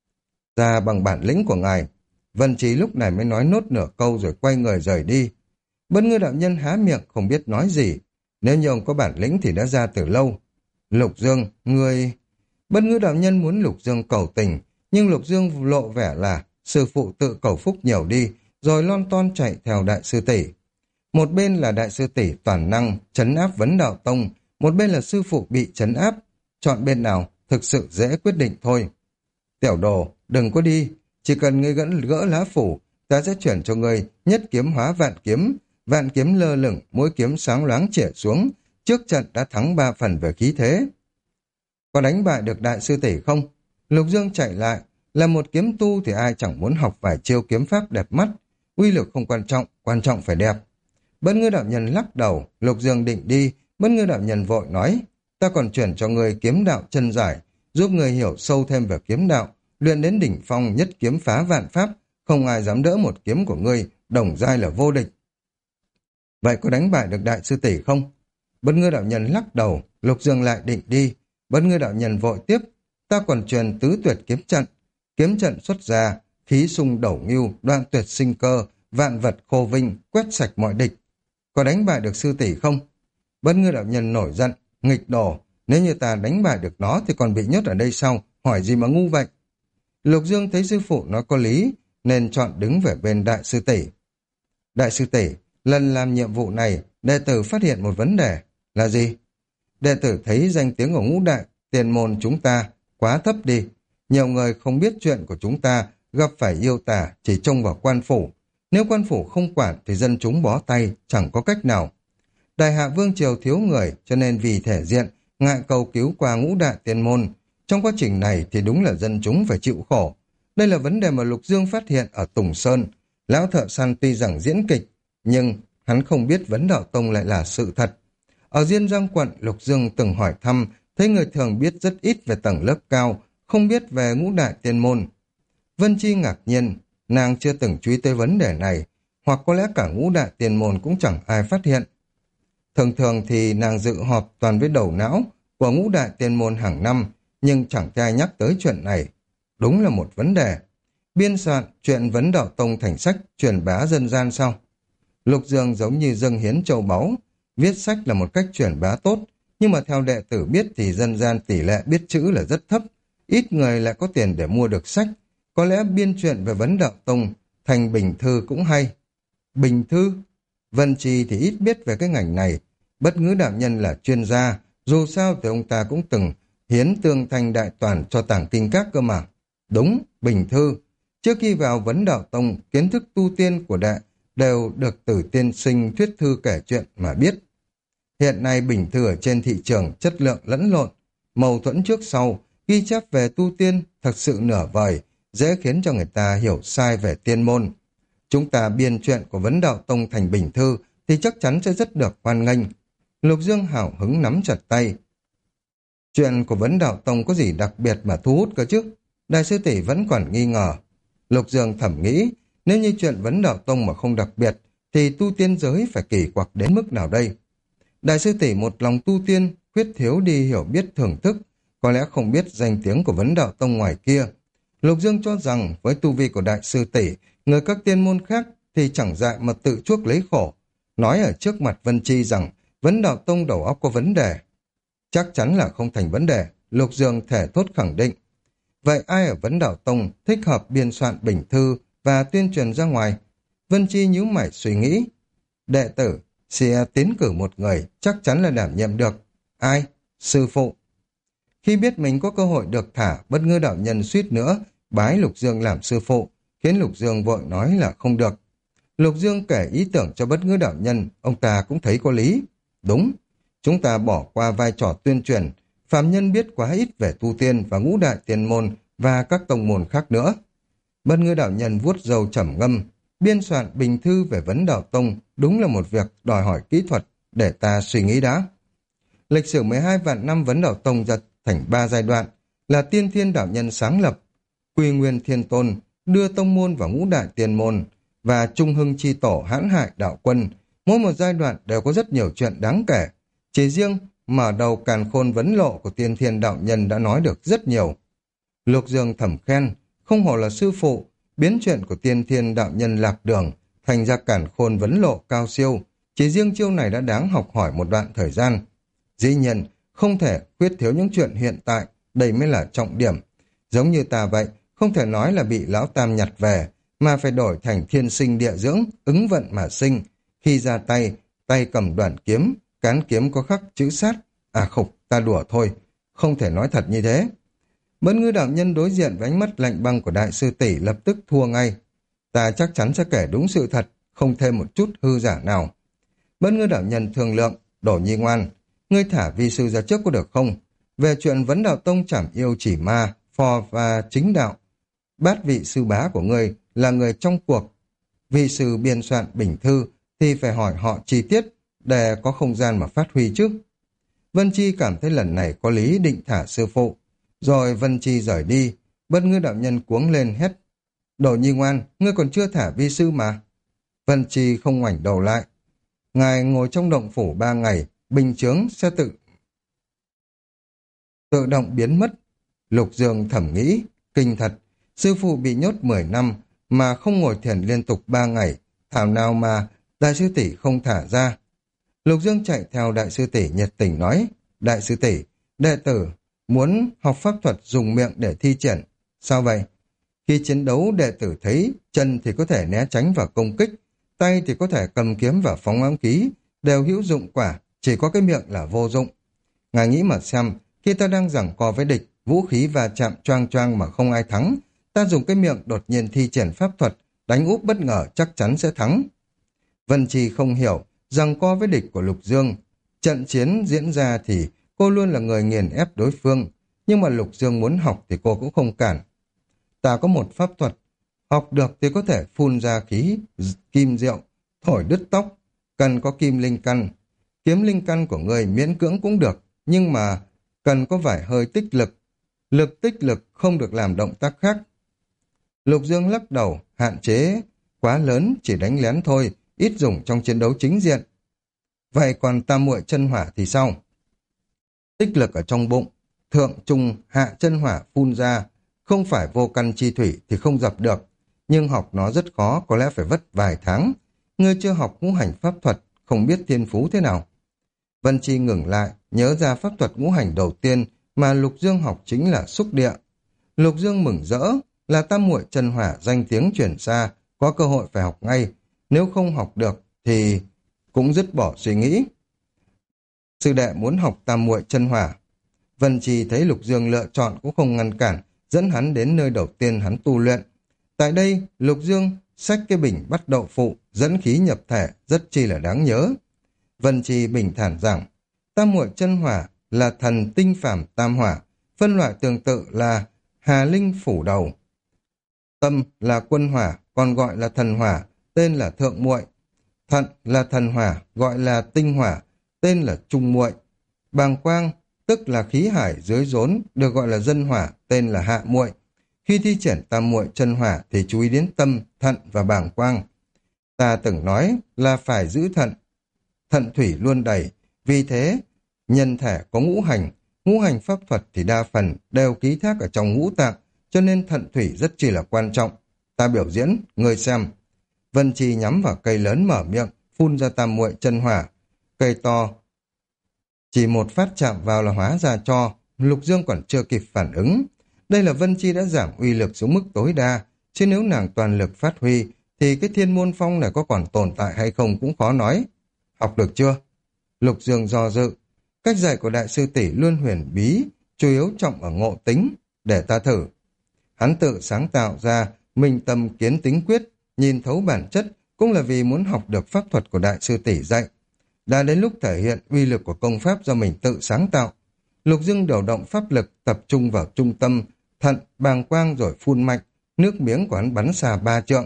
Ra bằng bản lĩnh của ngài. Vân Chi lúc này mới nói nốt nửa câu rồi quay người rời đi. Bất Ngư đạo nhân há miệng không biết nói gì. Nếu như ông có bản lĩnh thì đã ra từ lâu. Lục Dương, ngươi... Bất Ngư đạo nhân muốn Lục Dương cầu tình, nhưng Lục Dương lộ vẻ là sư phụ tự cầu phúc nhiều đi, rồi lon ton chạy theo đại sư tỷ. Một bên là đại sư tỷ toàn năng, trấn áp vấn đạo tông, một bên là sư phụ bị trấn áp. Chọn bên nào, thực sự dễ quyết định thôi. Tiểu đồ, đừng có đi, chỉ cần ngươi gỡ lá phủ, ta sẽ chuyển cho ngươi nhất kiếm hóa vạn kiếm lơ lửng, mỗi kiếm sáng loáng chĩa xuống, trước trận đã thắng 3 phần về khí thế. Có đánh bại được đại sư tỷ không? Lục Dương chạy lại, là một kiếm tu thì ai chẳng muốn học vài chiêu kiếm pháp đẹp mắt, uy lực không quan trọng phải đẹp. Bất Ngư đạo nhân lắc đầu, Lục Dương định đi, Bất Ngư đạo nhân vội nói, ta còn chuyển cho người kiếm đạo chân giải, giúp người hiểu sâu thêm về kiếm đạo, luyện đến đỉnh phong nhất kiếm phá vạn pháp, không ai dám đỡ một kiếm của ngươi, đồng giai là vô địch. Vậy có đánh bại được đại sư tỷ không? Bất Ngư đạo nhân lắc đầu, Lục Dương lại định đi, Bất Ngư đạo nhân vội tiếp, ta còn truyền tứ tuyệt kiếm trận xuất ra, khí sung đẩu ngưu, đoạn tuyệt sinh cơ, vạn vật khô vinh, quét sạch mọi địch. Có đánh bại được sư tỷ không? Bất Ngư đạo nhân nổi giận, nghịch đồ, nếu như ta đánh bại được nó thì còn bị nhốt ở đây sau, hỏi gì mà ngu vậy? Lục Dương thấy sư phụ nói có lý, nên chọn đứng về bên đại sư tỷ. Đại sư tỷ, lần làm nhiệm vụ này, đệ tử phát hiện một vấn đề. Là gì? Đệ tử thấy danh tiếng của ngũ đại, tiền môn chúng ta quá thấp đi. Nhiều người không biết chuyện của chúng ta, gặp phải yêu tả chỉ trông vào quan phủ. Nếu quan phủ không quản thì dân chúng bó tay, chẳng có cách nào. Đại Hạ Vương Triều thiếu người, cho nên vì thể diện, ngại cầu cứu qua ngũ đại tiền môn. Trong quá trình này thì đúng là dân chúng phải chịu khổ. Đây là vấn đề mà Lục Dương phát hiện ở Tùng Sơn. Lão thợ săn tuy rằng diễn kịch, nhưng hắn không biết Vấn Đạo Tông lại là sự thật. Ở Diên Giang quận, Lục Dương từng hỏi thăm, thấy người thường biết rất ít về tầng lớp cao, không biết về ngũ đại tiên môn. Vân Chi ngạc nhiên, nàng chưa từng chú ý tới vấn đề này, hoặc có lẽ cả ngũ đại tiên môn cũng chẳng ai phát hiện. Thường thường thì nàng dự họp toàn với đầu não của ngũ đại tiên môn hàng năm, nhưng chẳng ai nhắc tới chuyện này. Đúng là một vấn đề. Biên soạn chuyện Vấn Đạo Tông thành sách truyền bá dân gian sao? Lục Dương giống như dâng hiến châu báu, viết sách là một cách truyền bá tốt, nhưng mà theo đệ tử biết thì dân gian tỷ lệ biết chữ là rất thấp, ít người lại có tiền để mua được sách. Có lẽ biên truyện về Vấn Đạo Tông thành bình thư cũng hay. Bình thư? Vân Trì thì ít biết về cái ngành này. Bất Ngữ đạo nhân là chuyên gia, dù sao thì ông ta cũng từng hiến tương thanh đại toàn cho tàng kinh các cơ mà. Đúng, bình thư. Trước khi vào Vấn Đạo Tông, kiến thức tu tiên của đệ đều được Tử tiên sinh thuyết thư kể chuyện mà biết. Hiện nay bình thư ở trên thị trường chất lượng lẫn lộn, mâu thuẫn trước sau, ghi chép về tu tiên thật sự nửa vời, dễ khiến cho người ta hiểu sai về tiên môn. Chúng ta biên chuyện của Vấn Đạo Tông thành bình thư thì chắc chắn sẽ rất được hoan nghênh. Lục Dương hào hứng nắm chặt tay. Chuyện của Vấn Đạo Tông có gì đặc biệt mà thu hút cơ chứ? Đại sư tỷ vẫn còn nghi ngờ. Lục Dương thầm nghĩ, nếu như chuyện Vấn Đạo Tông mà không đặc biệt, thì tu tiên giới phải kỳ quặc đến mức nào đây? Đại sư tỷ một lòng tu tiên, khuyết thiếu đi hiểu biết thưởng thức, có lẽ không biết danh tiếng của Vấn Đạo Tông ngoài kia. Lục Dương cho rằng với tu vi của đại sư tỷ, người các tiên môn khác thì chẳng dại mà tự chuốc lấy khổ. Nói ở trước mặt Vân Chi rằng Vấn Đạo Tông đầu óc có vấn đề. Chắc chắn là không thành vấn đề, Lục Dương thể thốt khẳng định. Vậy ai ở Vấn Đạo Tông thích hợp biên soạn bình thư và tuyên truyền ra ngoài? Vân Chi nhíu mày suy nghĩ. Đệ tử sẽ tiến cử một người chắc chắn là đảm nhiệm được. Ai? Sư phụ. Khi biết mình có cơ hội được thả, Bất Ngư đạo nhân suýt nữa bái Lục Dương làm sư phụ, khiến Lục Dương vội nói là không được. Lục Dương kể ý tưởng cho Bất Ngư đạo nhân, ông ta cũng thấy có lý. Đúng, chúng ta bỏ qua vai trò tuyên truyền, phàm nhân biết quá ít về tu tiên và ngũ đại tiên môn và các tông môn khác nữa. Bất Ngư đạo nhân vuốt râu trầm ngâm, biên soạn bình thư về Vấn Đạo Tông đúng là một việc đòi hỏi kỹ thuật, để ta suy nghĩ đã. Lịch sử 12 vạn năm Vấn Đạo Tông ra thành 3 giai đoạn, là Tiên Thiên đạo nhân sáng lập, Quy Nguyên Thiên Tôn đưa tông môn vào ngũ đại tiên môn, và Trung Hưng Chi Tổ hãn hại đạo quân. Mỗi một giai đoạn đều có rất nhiều chuyện đáng kể. Chỉ riêng mở đầu Càn Khôn Vấn Lộ của Tiên Thiên đạo nhân đã nói được rất nhiều. Lục Dương thầm khen, không hổ là sư phụ, biến chuyện của Tiên Thiên đạo nhân lạc đường thành ra Càn Khôn Vấn Lộ cao siêu. Chỉ riêng chiêu này đã đáng học hỏi một đoạn thời gian. Dĩ nhiên, không thể khuyết thiếu những chuyện hiện tại, đây mới là trọng điểm. Giống như ta vậy, không thể nói là bị lão tam nhặt về, mà phải đổi thành thiên sinh địa dưỡng, ứng vận mà sinh. Khi ra tay, tay cầm đoạn kiếm, cán kiếm có khắc chữ sát. À khục, ta đùa thôi, không thể nói thật như thế. Bất Ngư đạo nhân đối diện với ánh mắt lạnh băng của đại sư tỷ lập tức thua ngay. Ta chắc chắn sẽ kể đúng sự thật, không thêm một chút hư giả nào. Bất Ngư đạo nhân thương lượng, Đổ Nhi ngoan, ngươi thả vi sư ra trước có được không? Về chuyện Vấn Đạo Tông chảm yêu chỉ ma, phò và chính đạo, bát vị sư bá của ngươi là người trong cuộc. Vi sư biên soạn bình thư thì phải hỏi họ chi tiết để có không gian mà phát huy chứ. Vân Chi cảm thấy lần này có lý, định thả sư phụ. Rồi Vân Chi rời đi, Bất Ngư đạo nhân cuống lên hét. Đổ Nhi ngoan, ngươi còn chưa thả vi sư mà. Vân Chi không ngoảnh đầu lại. Ngài ngồi trong động phủ 3 ngày, bình chướng sẽ tự động biến mất. Lục Dương thẩm nghĩ, kinh thật, sư phụ bị nhốt 10 năm mà không ngồi thiền liên tục 3 ngày, thảo nào mà đại sư tỷ không thả ra. Lục Dương chạy theo đại sư tỷ nhiệt tình nói, đại sư tỷ, đệ tử muốn học pháp thuật dùng miệng để thi triển. Sao vậy? Khi chiến đấu đệ tử thấy chân thì có thể né tránh và công kích, tay thì có thể cầm kiếm và phóng ám khí, đều hữu dụng quả, chỉ có cái miệng là vô dụng. Ngài nghĩ mà xem, khi ta đang giằng co với địch, vũ khí va chạm choang choang mà không ai thắng, ta dùng cái miệng đột nhiên thi triển pháp thuật, đánh úp bất ngờ chắc chắn sẽ thắng. Vân Trì không hiểu, giằng co với địch của Lục Dương. Trận chiến diễn ra thì cô luôn là người nghiền ép đối phương, nhưng mà Lục Dương muốn học thì cô cũng không cản. Ta có một pháp thuật, học được thì có thể phun ra khí kim diệu, thổi đứt tóc. cần có kim linh căn. Kiếm linh căn của ngươi miễn cưỡng cũng được, nhưng mà cần có vài hơi tích lực. Tích lực không được làm động tác khác. Lục Dương lắc đầu, hạn chế quá lớn, chỉ đánh lén thôi, ít dùng trong chiến đấu chính diện. Vậy còn tam muội chân hỏa thì sao? Tích lực ở trong bụng, thượng trung hạ chân hỏa phun ra, không phải vô căn chi thủy thì không dập được, nhưng học nó rất khó, có lẽ phải vất vài tháng. Ngươi chưa học ngũ hành pháp thuật, không biết thiên phú thế nào. Vân Chi ngừng lại, nhớ ra pháp thuật ngũ hành đầu tiên mà Lục Dương học chính là xúc địa. Lục Dương mừng rỡ, là tam muội chân hỏa danh tiếng truyền xa, có cơ hội phải học ngay, nếu không học được thì cũng dứt bỏ suy nghĩ. Sư đệ muốn học tam muội chân hỏa. Vân Chi thấy Lục Dương lựa chọn cũng không ngăn cản, dẫn hắn đến nơi đầu tiên hắn tu luyện. Tại đây, Lục Dương xách cái bình bắt đậu phụ, dẫn khí nhập thể, rất chi là đáng nhớ. Vân Chi bình thản rằng, tam muội chân hỏa là thần tinh phàm tam hỏa, phân loại tương tự là hà linh phủ đầu. Tâm là quân hỏa, còn gọi là thần hỏa, tên là thượng muội. Thận là thần hỏa, gọi là tinh hỏa, tên là trung muội. Bàng quang, tức là khí hải dưới rốn, được gọi là dân hỏa, tên là hạ muội. Khi thi triển tam muội chân hỏa thì chú ý đến tâm, thận và bàng quang. Ta từng nói là phải giữ thận, thận thủy luôn đầy, vì thế nhân thể có ngũ hành pháp thuật thì đa phần đều ký thác ở trong ngũ tạng, cho nên thận thủy rất chỉ là quan trọng. Ta biểu diễn, ngươi xem. Vân Chi nhắm vào cây lớn mở miệng, phun ra tam muội chân hỏa. Cây to, chỉ một phát chạm vào là hóa ra cho. Lục Dương còn chưa kịp phản ứng. Đây là Vân Chi đã giảm uy lực xuống mức tối đa, chứ nếu nàng toàn lực phát huy, thì cái thiên môn phong này có còn tồn tại hay không cũng khó nói. Học được chưa? Lục Dương do dự. Cách dạy của đại sư tỷ luôn huyền bí, chủ yếu trọng ở ngộ tính, để ta thử. Hắn tự sáng tạo ra minh tâm kiến tính quyết, nhìn thấu bản chất, cũng là vì muốn học được pháp thuật của đại sư tỷ dạy. Đã đến lúc thể hiện uy lực của công pháp do mình tự sáng tạo. Lục Dương điều động pháp lực tập trung vào trung tâm, thận, bàng quang rồi phun mạnh, nước miếng của hắn bắn xa 3 trượng.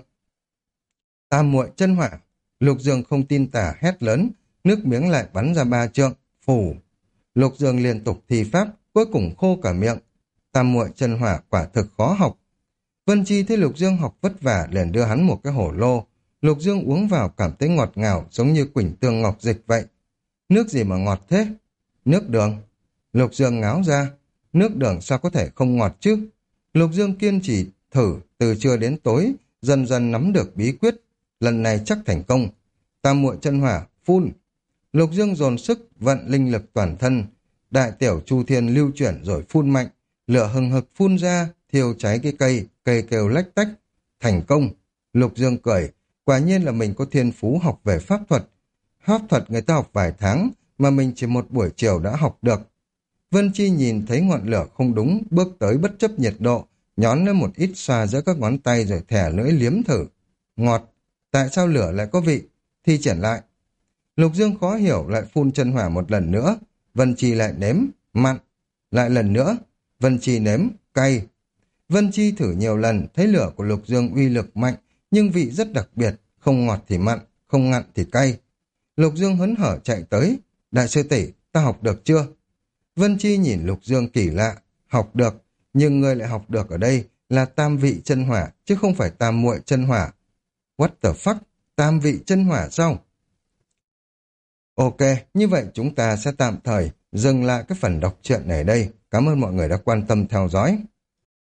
Tam muội chân hỏa, Lục Dương không tin tả hét lớn, nước miếng lại bắn ra 3 trượng, phủ. Lục Dương liên tục thi pháp, cuối cùng khô cả miệng. Tam muội chân hỏa quả thực khó học. Vân Chi thấy Lục Dương học vất vả liền đưa hắn một cái hổ lô. Lục Dương uống vào cảm thấy ngọt ngào giống như quỳnh tương ngọc dịch vậy. Nước gì mà ngọt thế? Nước đường. Lục Dương ngáo ra. Nước đường sao có thể không ngọt chứ? Lục Dương kiên trì thử từ trưa đến tối, dần dần nắm được bí quyết. Lần này chắc thành công. Tam muội chân hỏa, phun. Lục Dương dồn sức, vận linh lực toàn thân. Đại tiểu chu thiên lưu chuyển rồi phun mạnh. Lửa hừng hực phun ra, thiêu cháy cái cây, cây kêu lách tách. Thành công. Lục Dương cười. Quả nhiên là mình có thiên phú học về pháp thuật. Pháp thuật người ta học vài tháng, mà mình chỉ một buổi chiều đã học được. Vân Chi nhìn thấy ngọn lửa không đúng, bước tới bất chấp nhiệt độ, nhón lên một ít xoa giữa các ngón tay rồi thẻ lưỡi liếm thử. Ngọt. Tại sao lửa lại có vị? Thi triển lại. Lục Dương khó hiểu lại phun chân hỏa một lần nữa. Vân Chi lại nếm, mặn. Lại lần nữa, Vân Chi nếm, cay. Vân Chi thử nhiều lần, thấy lửa của Lục Dương uy lực mạnh, nhưng vị rất đặc biệt, không ngọt thì mặn, không ngặn thì cay. Lục Dương hớn hở chạy tới. Đại sư tỷ, ta học được chưa? Vân Chi nhìn Lục Dương kỳ lạ. Học được, nhưng ngươi lại học được ở đây là tam vị chân hỏa, chứ không phải tam muội chân hỏa. What the fuck? Tam vị chân hỏa sao? Ok, như vậy chúng ta sẽ tạm thời dừng lại cái phần đọc truyện này ở đây. Cảm ơn mọi người đã quan tâm theo dõi.